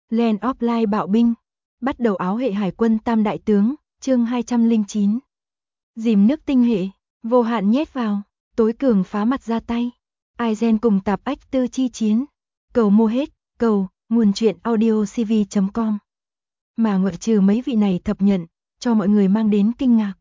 Land of Light bạo binh. Bắt đầu áo hệ hải quân tam đại tướng, chương 209. Dìm nước tinh hệ, vô hạn nhét vào, tối cường phá mặt ra tay. Aizen cùng tạp ách tư chi chiến. Cầu mua hết, cầu, nguồn truyện audiocv.com. Mà ngoại trừ mấy vị này thập nhận, cho mọi người mang đến kinh ngạc.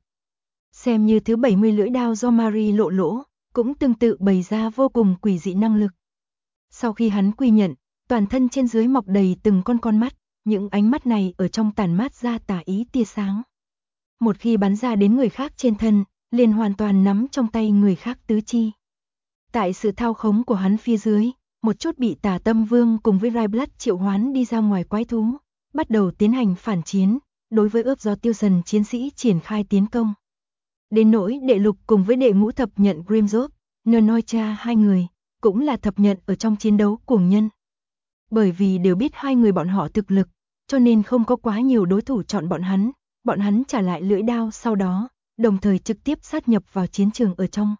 Xem như thứ 70 lưỡi đao do Marie lộ lỗ, cũng tương tự bày ra vô cùng quỷ dị năng lực. Sau khi hắn quy nhận, toàn thân trên dưới mọc đầy từng con mắt, những ánh mắt này ở trong tản mát ra tà ý tia sáng. Một khi bắn ra đến người khác trên thân, liền hoàn toàn nắm trong tay người khác tứ chi. Tại sự thao khống của hắn phía dưới, một chút bị Tà Tâm Vương cùng với Raiblood triệu hoán đi ra ngoài quái thú, bắt đầu tiến hành phản chiến, đối với ướp do tiêu dần chiến sĩ triển khai tiến công. Đến nỗi đệ lục cùng với đệ ngũ thập nhận Grimzop, Nenocha hai người, cũng là thập nhận ở trong chiến đấu cuồng nhân. Bởi vì đều biết hai người bọn họ thực lực, cho nên không có quá nhiều đối thủ chọn bọn hắn trả lại lưỡi đao sau đó, đồng thời trực tiếp sát nhập vào chiến trường ở trong.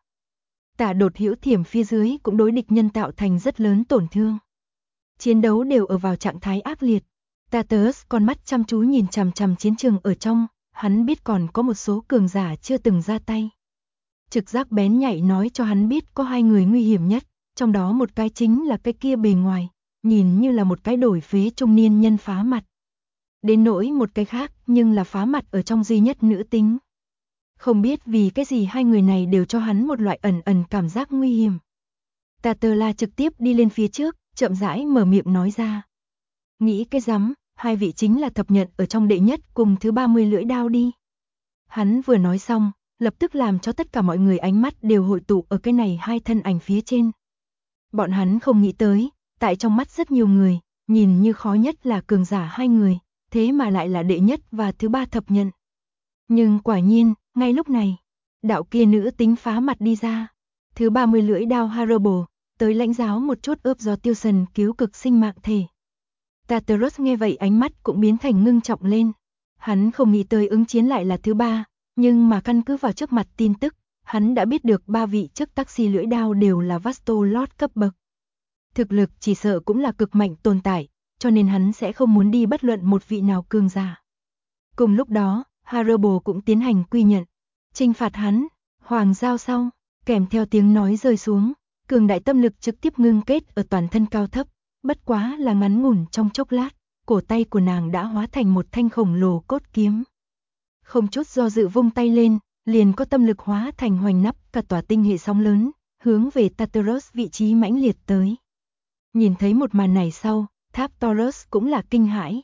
Tả đột hữu thiểm phía dưới cũng đối địch nhân tạo thành rất lớn tổn thương. Chiến đấu đều ở vào trạng thái ác liệt. Tartarus con mắt chăm chú nhìn chằm chằm chiến trường ở trong, hắn biết còn có một số cường giả chưa từng ra tay. Trực giác bén nhạy nói cho hắn biết có hai người nguy hiểm nhất, trong đó một cái chính là cái kia bề ngoài, nhìn như là một cái đổi phế trung niên nhân phá mặt. Đến nỗi một cái khác nhưng là phá mặt ở trong duy nhất nữ tính. Không biết vì cái gì hai người này đều cho hắn một loại ẩn ẩn cảm giác nguy hiểm. Tatela trực tiếp đi lên phía trước, chậm rãi mở miệng nói ra. Nghĩ cái rắm, hai vị chính là thập nhận ở trong đệ nhất cùng thứ 30 lưỡi đao đi. Hắn vừa nói xong, lập tức làm cho tất cả mọi người ánh mắt đều hội tụ ở cái này hai thân ảnh phía trên. Bọn hắn không nghĩ tới, tại trong mắt rất nhiều người, nhìn như khó nhất là cường giả hai người, thế mà lại là đệ nhất và thứ ba thập nhận. Nhưng quả nhiên, ngay lúc này, đạo kia nữ tính phá mặt đi ra. Thứ 30 lưỡi đao Harable, tới lãnh giáo một chút ướp do tiêu sần cứu cực sinh mạng thể. Tartarus nghe vậy ánh mắt cũng biến thành ngưng trọng lên. Hắn không nghĩ tới ứng chiến lại là thứ ba, nhưng mà căn cứ vào trước mặt tin tức, hắn đã biết được ba vị trước taxi lưỡi đao đều là Vasto Lord cấp bậc. Thực lực chỉ sợ cũng là cực mạnh tồn tại, cho nên hắn sẽ không muốn đi bất luận một vị nào cường giả. Cùng lúc đó, Harable cũng tiến hành quy nhận, trừng phạt hắn, hoàng giao sau, kèm theo tiếng nói rơi xuống, cường đại tâm lực trực tiếp ngưng kết ở toàn thân cao thấp, bất quá là ngắn ngủn trong chốc lát, cổ tay của nàng đã hóa thành một thanh khổng lồ cốt kiếm. Không chút do dự vung tay lên, liền có tâm lực hóa thành hoành nắp cả tòa tinh hệ sóng lớn, hướng về Tartarus vị trí mãnh liệt tới. Nhìn thấy một màn này sau, Tháp Taurus cũng là kinh hãi.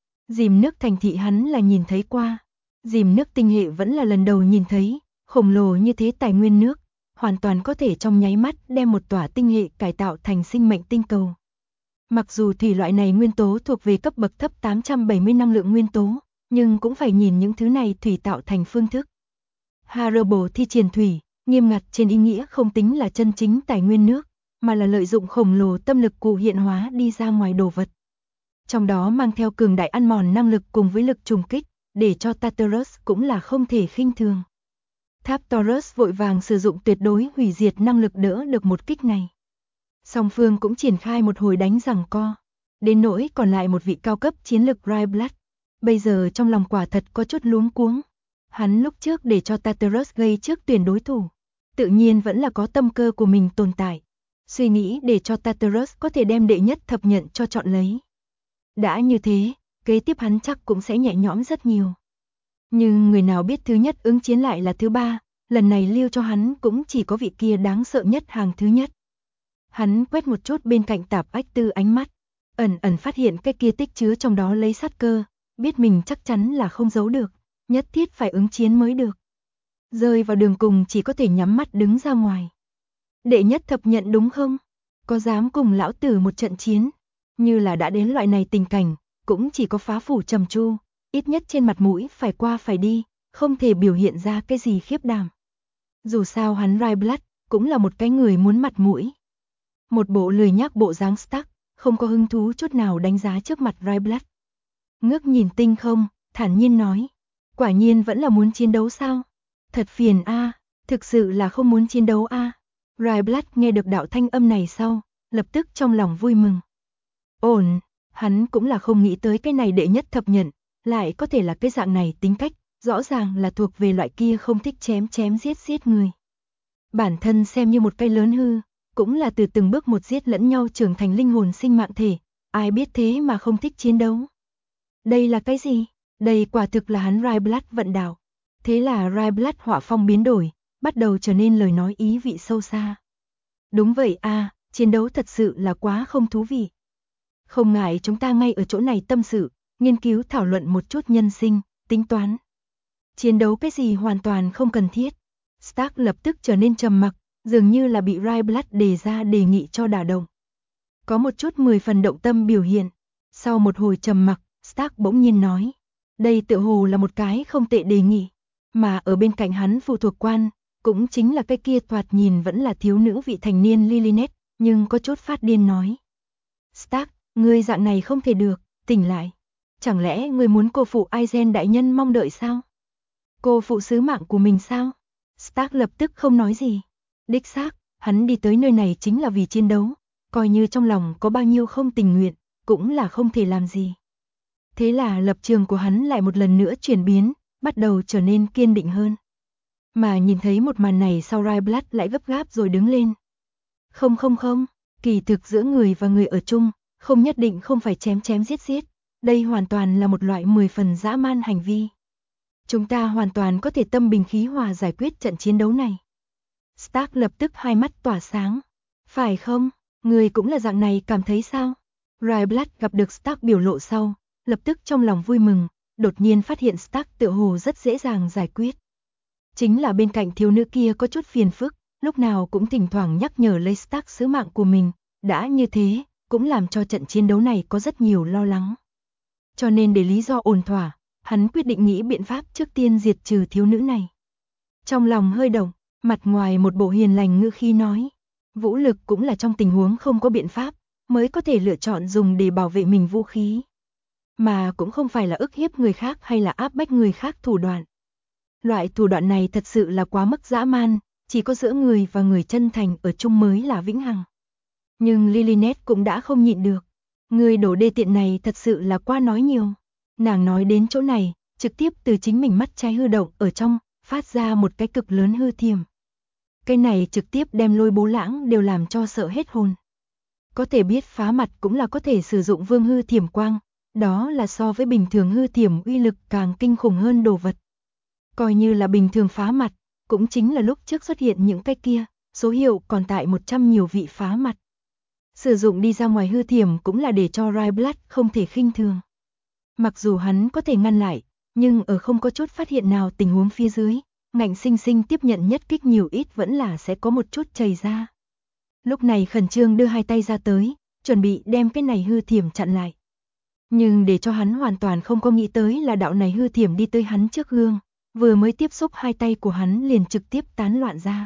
Dìm nước thành thị hắn là nhìn thấy qua, dìm nước tinh hệ vẫn là lần đầu nhìn thấy, khổng lồ như thế tài nguyên nước, hoàn toàn có thể trong nháy mắt đem một tòa tinh hệ cải tạo thành sinh mệnh tinh cầu. Mặc dù thủy loại này nguyên tố thuộc về cấp bậc thấp 870 năng lượng nguyên tố, nhưng cũng phải nhìn những thứ này thủy tạo thành phương thức. Harable thi triển thủy, nghiêm ngặt trên ý nghĩa không tính là chân chính tài nguyên nước, mà là lợi dụng khổng lồ tâm lực cụ hiện hóa đi ra ngoài đồ vật. Trong đó mang theo cường đại ăn mòn năng lực cùng với lực trùng kích, để cho Tartarus cũng là không thể khinh thường. Tháp Taurus vội vàng sử dụng tuyệt đối hủy diệt năng lực đỡ được một kích này. Song phương cũng triển khai một hồi đánh giằng co. Đến nỗi còn lại một vị cao cấp chiến lực Raiblood, bây giờ trong lòng quả thật có chút luống cuống. Hắn lúc trước để cho Tartarus gây trước tuyển đối thủ, tự nhiên vẫn là có tâm cơ của mình tồn tại. Suy nghĩ để cho Tartarus có thể đem đệ nhất thập nhận cho chọn lấy. Đã như thế, kế tiếp hắn chắc cũng sẽ nhẹ nhõm rất nhiều. Nhưng người nào biết thứ nhất ứng chiến lại là thứ ba, lần này lưu cho hắn cũng chỉ có vị kia đáng sợ nhất hàng thứ nhất. Hắn quét một chút bên cạnh tạp ách tư ánh mắt, ẩn ẩn phát hiện cái kia tích chứa trong đó lấy sát cơ, biết mình chắc chắn là không giấu được, nhất thiết phải ứng chiến mới được. Rơi vào đường cùng chỉ có thể nhắm mắt đứng ra ngoài. Đệ nhất thập nhận đúng không? Có dám cùng lão tử một trận chiến? Như là đã đến loại này tình cảnh, cũng chỉ có phá phủ trầm tru, ít nhất trên mặt mũi phải qua phải đi, không thể biểu hiện ra cái gì khiếp đảm. Dù sao hắn Raiblood cũng là một cái người muốn mặt mũi. Một bộ lười nhác bộ dáng Stark, không có hứng thú chút nào đánh giá trước mặt Raiblood. Ngước nhìn tinh không, thản nhiên nói, quả nhiên vẫn là muốn chiến đấu sao? Thật phiền a, thực sự là không muốn chiến đấu a. Raiblood nghe được đạo thanh âm này sau, lập tức trong lòng vui mừng. Ổn, Hắn cũng là không nghĩ tới cái này đệ nhất thập nhận, lại có thể là cái dạng này tính cách, rõ ràng là thuộc về loại kia không thích chém chém giết người. Bản thân xem như một cây lớn hư, cũng là từ từng bước một giết lẫn nhau trưởng thành linh hồn sinh mạng thể, ai biết thế mà không thích chiến đấu. Đây là cái gì? Đây quả thực là hắn Ryblood vận đạo. Thế là Ryblood họa phong biến đổi, bắt đầu trở nên lời nói ý vị sâu xa. Đúng vậy à, chiến đấu thật sự là quá không thú vị. Không ngại chúng ta ngay ở chỗ này tâm sự, nghiên cứu thảo luận một chút nhân sinh, tính toán. Chiến đấu cái gì hoàn toàn không cần thiết. Stark lập tức trở nên trầm mặc, dường như là bị Ryblood đề ra đề nghị cho đả động. Có một chút 10 phần động tâm biểu hiện. Sau một hồi trầm mặc, Stark bỗng nhiên nói. Đây tựa hồ là một cái không tệ đề nghị. Mà ở bên cạnh hắn phụ thuộc quan, cũng chính là cái kia thoạt nhìn vẫn là thiếu nữ vị thành niên Lilineth, nhưng có chút phát điên nói. Stark, ngươi dạng này không thể được, tỉnh lại. Chẳng lẽ ngươi muốn cô phụ Aizen đại nhân mong đợi sao? Cô phụ sứ mạng của mình sao? Stark lập tức không nói gì. Đích xác, hắn đi tới nơi này chính là vì chiến đấu, coi như trong lòng có bao nhiêu không tình nguyện, cũng là không thể làm gì. Thế là lập trường của hắn lại một lần nữa chuyển biến, bắt đầu trở nên kiên định hơn. Mà nhìn thấy một màn này sau Ryblood lại gấp gáp rồi đứng lên. Không, kỳ thực giữa người và người ở chung, không nhất định không phải chém chém giết. Đây hoàn toàn là một loại 10 phần dã man hành vi. Chúng ta hoàn toàn có thể tâm bình khí hòa giải quyết trận chiến đấu này. Stark lập tức hai mắt tỏa sáng. Phải không? Người cũng là dạng này cảm thấy sao? Ryblood gặp được Stark biểu lộ sau, lập tức trong lòng vui mừng, đột nhiên phát hiện Stark tựa hồ rất dễ dàng giải quyết. Chính là bên cạnh thiếu nữ kia có chút phiền phức, lúc nào cũng thỉnh thoảng nhắc nhở lấy Stark sứ mạng của mình, đã như thế, cũng làm cho trận chiến đấu này có rất nhiều lo lắng. Cho nên để lý do ổn thỏa, hắn quyết định nghĩ biện pháp trước tiên diệt trừ thiếu nữ này. Trong lòng hơi động, mặt ngoài một bộ hiền lành ngữ khí nói, vũ lực cũng là trong tình huống không có biện pháp, mới có thể lựa chọn dùng để bảo vệ mình vũ khí. Mà cũng không phải là ức hiếp người khác hay là áp bách người khác thủ đoạn. Loại thủ đoạn này thật sự là quá mức dã man, chỉ có giữa người và người chân thành ở chung mới là vĩnh hằng. Nhưng Lilineth cũng đã không nhịn được. Người đổ đê tiện này thật sự là quá nói nhiều. Nàng nói đến chỗ này, trực tiếp từ chính mình mắt trái hư động ở trong, phát ra một cái cực lớn hư thiểm. Cái này trực tiếp đem Lôi Bố Lãng đều làm cho sợ hết hồn. Có thể biết phá mặt cũng là có thể sử dụng vương hư thiểm quang, đó là so với bình thường hư thiểm uy lực càng kinh khủng hơn đồ vật. Coi như là bình thường phá mặt, cũng chính là lúc trước xuất hiện những cái kia, số hiệu còn tại 100 nhiều vị phá mặt. Sử dụng đi ra ngoài hư thiểm cũng là để cho Ryblood không thể khinh thường. Mặc dù hắn có thể ngăn lại, nhưng ở không có chút phát hiện nào tình huống phía dưới, ngạnh sinh sinh tiếp nhận nhất kích nhiều ít vẫn là sẽ có một chút chảy ra. Lúc này khẩn trương đưa hai tay ra tới, chuẩn bị đem cái này hư thiểm chặn lại. Nhưng để cho hắn hoàn toàn không có nghĩ tới là đạo này hư thiểm đi tới hắn trước gương, vừa mới tiếp xúc hai tay của hắn liền trực tiếp tán loạn ra.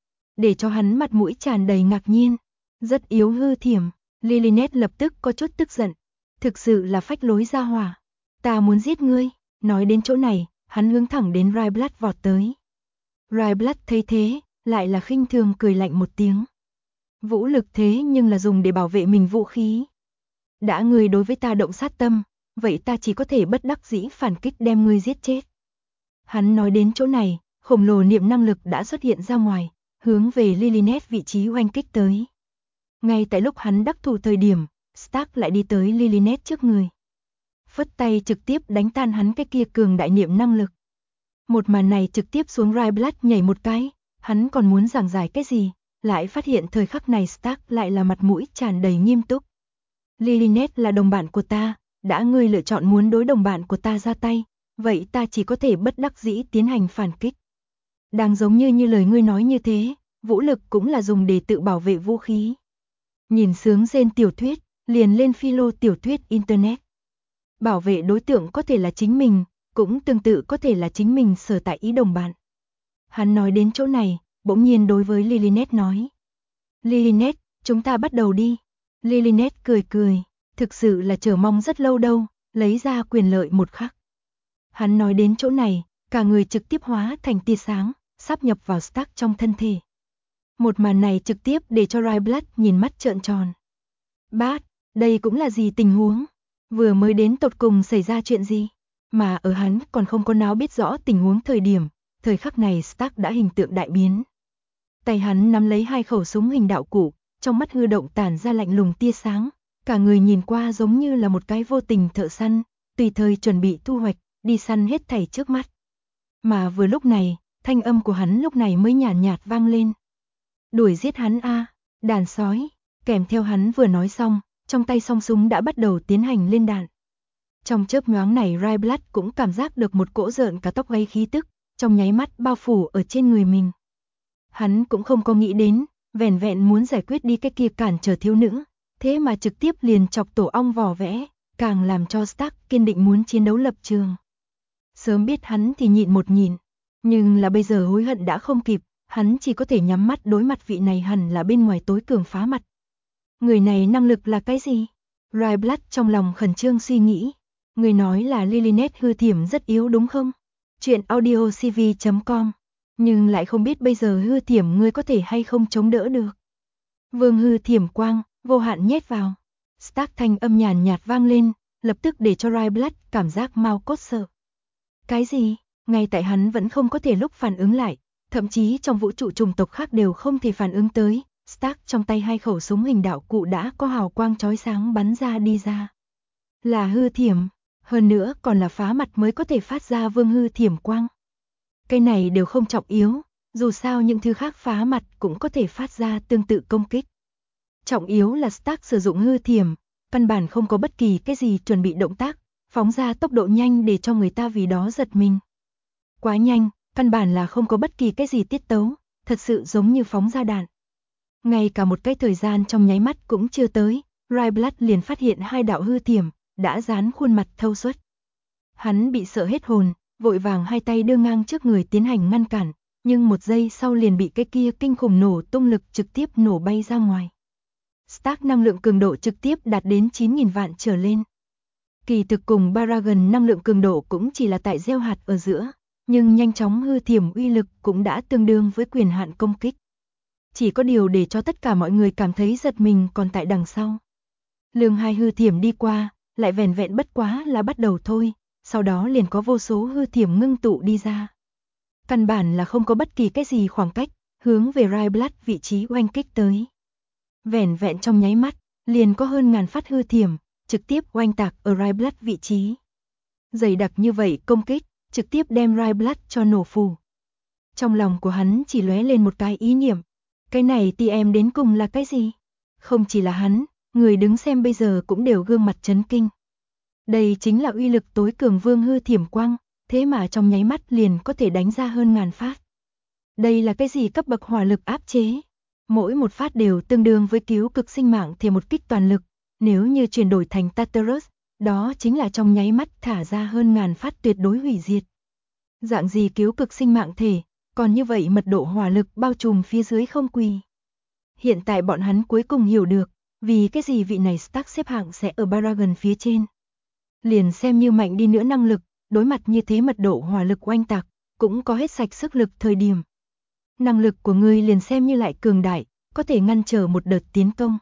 Để cho hắn mặt mũi tràn đầy ngạc nhiên, rất yếu hư thiểm, Lilineth lập tức có chút tức giận, thực sự là phách lối ra hỏa. Ta muốn giết ngươi, nói đến chỗ này, hắn hướng thẳng đến Ryblood vọt tới. Ryblood thấy thế, lại là khinh thường cười lạnh một tiếng. Vũ lực thế nhưng là dùng để bảo vệ mình vũ khí. Đã ngươi đối với ta động sát tâm, vậy ta chỉ có thể bất đắc dĩ phản kích đem ngươi giết chết. Hắn nói đến chỗ này, khổng lồ niệm năng lực đã xuất hiện ra ngoài, hướng về Lilineth vị trí oanh kích tới. Ngay tại lúc hắn đắc thủ thời điểm, Stark lại đi tới Lilineth trước người. Phất tay trực tiếp đánh tan hắn cái kia cường đại niệm năng lực. Một màn này trực tiếp xuống Ryblood nhảy một cái, hắn còn muốn giảng giải cái gì, lại phát hiện thời khắc này Stark lại là mặt mũi tràn đầy nghiêm túc. Lilineth là đồng bạn của ta, đã ngươi lựa chọn muốn đối đồng bạn của ta ra tay, vậy ta chỉ có thể bất đắc dĩ tiến hành phản kích. Đang giống như lời ngươi nói như thế, vũ lực cũng là dùng để tự bảo vệ vũ khí. Nhìn sướng rên tiểu thuyết, liền lên philo tiểu thuyết internet. Bảo vệ đối tượng có thể là chính mình, cũng tương tự có thể là chính mình sở tại ý đồng bạn. Hắn nói đến chỗ này, bỗng nhiên đối với Lilineth nói. Lilineth, chúng ta bắt đầu đi. Lilineth cười, thực sự là chờ mong rất lâu đâu, lấy ra quyền lợi một khắc. Hắn nói đến chỗ này, cả người trực tiếp hóa thành tia sáng, sáp nhập vào Stark trong thân thể. Một màn này trực tiếp để cho Ryblood nhìn mắt trợn tròn. Bát, đây cũng là gì tình huống? Vừa mới đến tột cùng xảy ra chuyện gì? Mà ở hắn còn không có náo biết rõ tình huống thời khắc này Stark đã hình tượng đại biến. Tay hắn nắm lấy hai khẩu súng hình đạo cụ, trong mắt hư động tản ra lạnh lùng tia sáng, cả người nhìn qua giống như là một cái vô tình thợ săn, tùy thời chuẩn bị thu hoạch, đi săn hết thảy trước mắt. Mà vừa lúc này, thanh âm của hắn lúc này mới nhàn nhạt vang lên. Đuổi giết hắn a, đàn sói, kèm theo hắn vừa nói xong, trong tay song súng đã bắt đầu tiến hành lên đạn. Trong chớp nhoáng này Ryblatt cũng cảm giác được một cỗ rợn cả tóc gáy khí tức, trong nháy mắt bao phủ ở trên người mình. Hắn cũng không có nghĩ đến, vẻn vẹn muốn giải quyết đi cái kia cản trở thiếu nữ, thế mà trực tiếp liền chọc tổ ong vỏ vẽ, càng làm cho Stark kiên định muốn chiến đấu lập trường. Sớm biết hắn thì nhịn một nhịn, nhưng là bây giờ hối hận đã không kịp, hắn chỉ có thể nhắm mắt đối mặt vị này hẳn là bên ngoài tối cường phá mặt. Người này năng lực là cái gì? Ryblatt trong lòng khẩn trương suy nghĩ. Người nói là Lilineth hư thiểm rất yếu đúng không? Chuyện audiocv.com. Nhưng lại không biết bây giờ hư thiểm ngươi có thể hay không chống đỡ được. Vương hư thiểm quang, vô hạn nhét vào. Stark thanh âm nhàn nhạt vang lên, lập tức để cho Ryblatt cảm giác mau cốt sợ. Cái gì? Ngay tại hắn vẫn không có thể lúc phản ứng lại, thậm chí trong vũ trụ chủng tộc khác đều không thể phản ứng tới. Stark trong tay hai khẩu súng hình đạo cụ đã có hào quang chói sáng bắn ra đi ra. Là hư thiểm, hơn nữa còn là phá mặt mới có thể phát ra vương hư thiểm quang. Cái này đều không trọng yếu, dù sao những thứ khác phá mặt cũng có thể phát ra tương tự công kích. Trọng yếu là Stark sử dụng hư thiểm, căn bản không có bất kỳ cái gì chuẩn bị động tác, phóng ra tốc độ nhanh để cho người ta vì đó giật mình. Quá nhanh, căn bản là không có bất kỳ cái gì tiết tấu, thật sự giống như phóng ra đạn. Ngay cả một cái thời gian trong nháy mắt cũng chưa tới, Ryblatt liền phát hiện hai đạo hư thiểm, đã dán khuôn mặt thâu suốt. Hắn bị sợ hết hồn, vội vàng hai tay đưa ngang trước người tiến hành ngăn cản, nhưng một giây sau liền bị cái kia kinh khủng nổ tung lực trực tiếp nổ bay ra ngoài. Stark năng lượng cường độ trực tiếp đạt đến 9.000 vạn trở lên. Kỳ thực cùng Baragon năng lượng cường độ cũng chỉ là tại gieo hạt ở giữa, nhưng nhanh chóng hư thiểm uy lực cũng đã tương đương với quyền hạn công kích. Chỉ có điều để cho tất cả mọi người cảm thấy giật mình còn tại đằng sau. Lương hai hư thiểm đi qua, lại vẻn vẹn bất quá là bắt đầu thôi, sau đó liền có vô số hư thiểm ngưng tụ đi ra. Căn bản là không có bất kỳ cái gì khoảng cách, hướng về Ryblatt vị trí oanh kích tới. Vẻn vẹn trong nháy mắt, liền có hơn ngàn phát hư thiểm, trực tiếp oanh tạc ở Ryblatt vị trí. Dày đặc như vậy công kích, trực tiếp đem Ryblatt cho nổ phù. Trong lòng của hắn chỉ lóe lên một cái ý niệm, cái này thì em đến cùng là cái gì? Không chỉ là hắn, người đứng xem bây giờ cũng đều gương mặt chấn kinh. Đây chính là uy lực tối cường vương hư thiểm quang, thế mà trong nháy mắt liền có thể đánh ra hơn ngàn phát. Đây là cái gì cấp bậc hỏa lực áp chế? Mỗi một phát đều tương đương với cứu cực sinh mạng thì một kích toàn lực, nếu như chuyển đổi thành Tartarus, đó chính là trong nháy mắt thả ra hơn ngàn phát tuyệt đối hủy diệt. Dạng gì cứu cực sinh mạng thể, còn như vậy mật độ hỏa lực bao trùm phía dưới không quỳ. Hiện tại bọn hắn cuối cùng hiểu được, vì cái gì vị này Stark xếp hạng sẽ ở Baragon phía trên. Liền xem như mạnh đi nữa năng lực, đối mặt như thế mật độ hỏa lực oanh tạc, cũng có hết sạch sức lực thời điểm. Năng lực của ngươi liền xem như lại cường đại, có thể ngăn trở một đợt tiến công.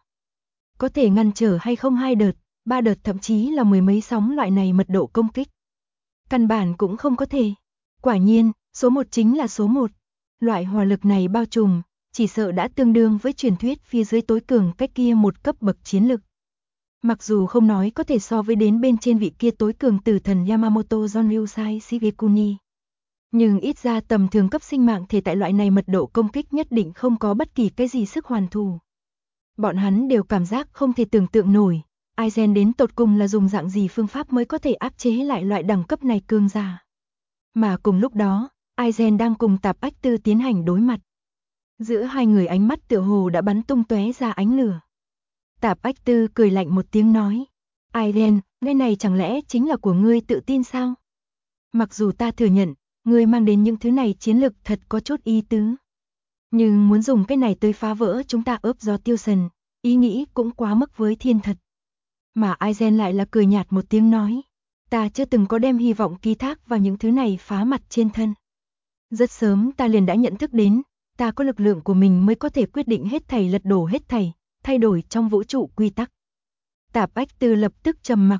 Có thể ngăn trở hay không 2 đợt, 3 đợt thậm chí là mười mấy sóng loại này mật độ công kích. Căn bản cũng không có thể. Quả nhiên, số 1 chính là số 1. Loại hỏa lực này bao trùm, chỉ sợ đã tương đương với truyền thuyết phía dưới tối cường cách kia một cấp bậc chiến lực. Mặc dù không nói có thể so với đến bên trên vị kia tối cường tử thần Yamamoto Jonryusai Shigekuni. Nhưng ít ra tầm thường cấp sinh mạng thể tại loại này mật độ công kích nhất định không có bất kỳ cái gì sức hoàn thủ. Bọn hắn đều cảm giác không thể tưởng tượng nổi, Aizen đến tột cùng là dùng dạng gì phương pháp mới có thể áp chế lại loại đẳng cấp này cường giả. Mà cùng lúc đó, Aizen đang cùng Tạp Ách Tư tiến hành đối mặt. Giữa hai người ánh mắt tựa hồ đã bắn tung tóe ra ánh lửa. Tạp Ách Tư cười lạnh một tiếng nói, Aizen, cái này chẳng lẽ chính là của ngươi tự tin sao? Mặc dù ta thừa nhận, ngươi mang đến những thứ này chiến lực thật có chút ý tứ. Nhưng muốn dùng cái này tới phá vỡ chúng ta ướp do tiêu sần, ý nghĩ cũng quá mức với thiên thật. Mà Aizen lại là cười nhạt một tiếng nói, ta chưa từng có đem hy vọng ký thác vào những thứ này phá mặt trên thân. Rất sớm ta liền đã nhận thức đến, ta có lực lượng của mình mới có thể quyết định hết thảy lật đổ hết thảy, thay đổi trong vũ trụ quy tắc. Tạp Ách Tư lập tức trầm mặc,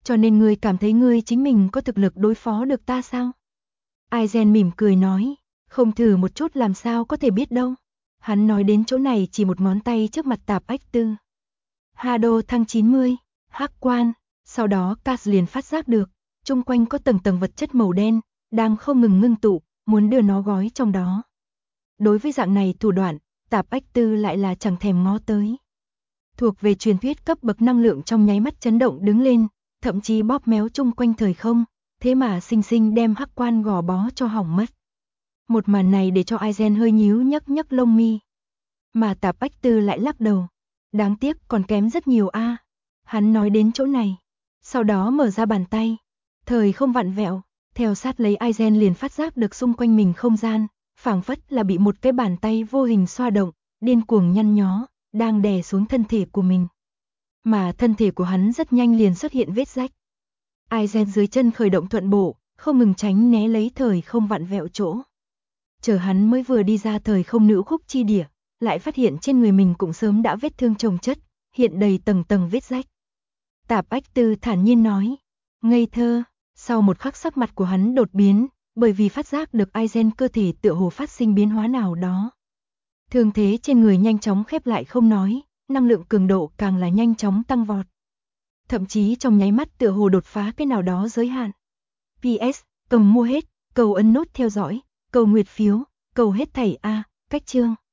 Cho nên ngươi cảm thấy ngươi chính mình có thực lực đối phó được ta sao? Aizen mỉm cười nói, không thử một chút làm sao có thể biết đâu. Hắn nói đến chỗ này chỉ một ngón tay trước mặt Tạp Ách Tư. Hado thăng 90, hắc quan, sau đó Cass liền phát giác được, chung quanh có tầng tầng vật chất màu đen, đang không ngừng ngưng tụ, muốn đưa nó gói trong đó. Đối với dạng này thủ đoạn, Tạp Ách Tư lại là chẳng thèm ngó tới. Thuộc về truyền thuyết cấp bậc năng lượng trong nháy mắt chấn động đứng lên, thậm chí bóp méo chung quanh thời không, thế mà sinh sinh đem hắc quan gò bó cho hỏng mất. Một màn này để cho Aizen hơi nhíu nhấc nhấc lông mi. Mà Tạp Ách Tư lại lắc đầu. Đáng tiếc còn kém rất nhiều a. Hắn nói đến chỗ này. Sau đó mở ra bàn tay. Thời không vặn vẹo. Theo sát lấy Aizen liền phát giác được xung quanh mình không gian. Phảng phất là bị một cái bàn tay vô hình xoa động. Điên cuồng nhăn nhó. Đang đè xuống thân thể của mình. Mà thân thể của hắn rất nhanh liền xuất hiện vết rách. Aizen dưới chân khởi động thuận bộ. Không ngừng tránh né lấy thời không vặn vẹo chỗ. Chờ hắn mới vừa đi ra thời không nữ khúc chi địa, lại phát hiện trên người mình cũng sớm đã vết thương chồng chất, hiện đầy tầng tầng vết rách. Tạp Ách Tư thản nhiên nói, ngây thơ, sau một khắc sắc mặt của hắn đột biến, bởi vì phát giác được Aizen cơ thể tựa hồ phát sinh biến hóa nào đó. Thương thế trên người nhanh chóng khép lại không nói, năng lượng cường độ càng là nhanh chóng tăng vọt. Thậm chí trong nháy mắt tựa hồ đột phá cái nào đó giới hạn. PS, cầm mua hết, cầu ấn nút theo dõi, cầu nguyệt phiếu, cầu hết thảy a, cách chương.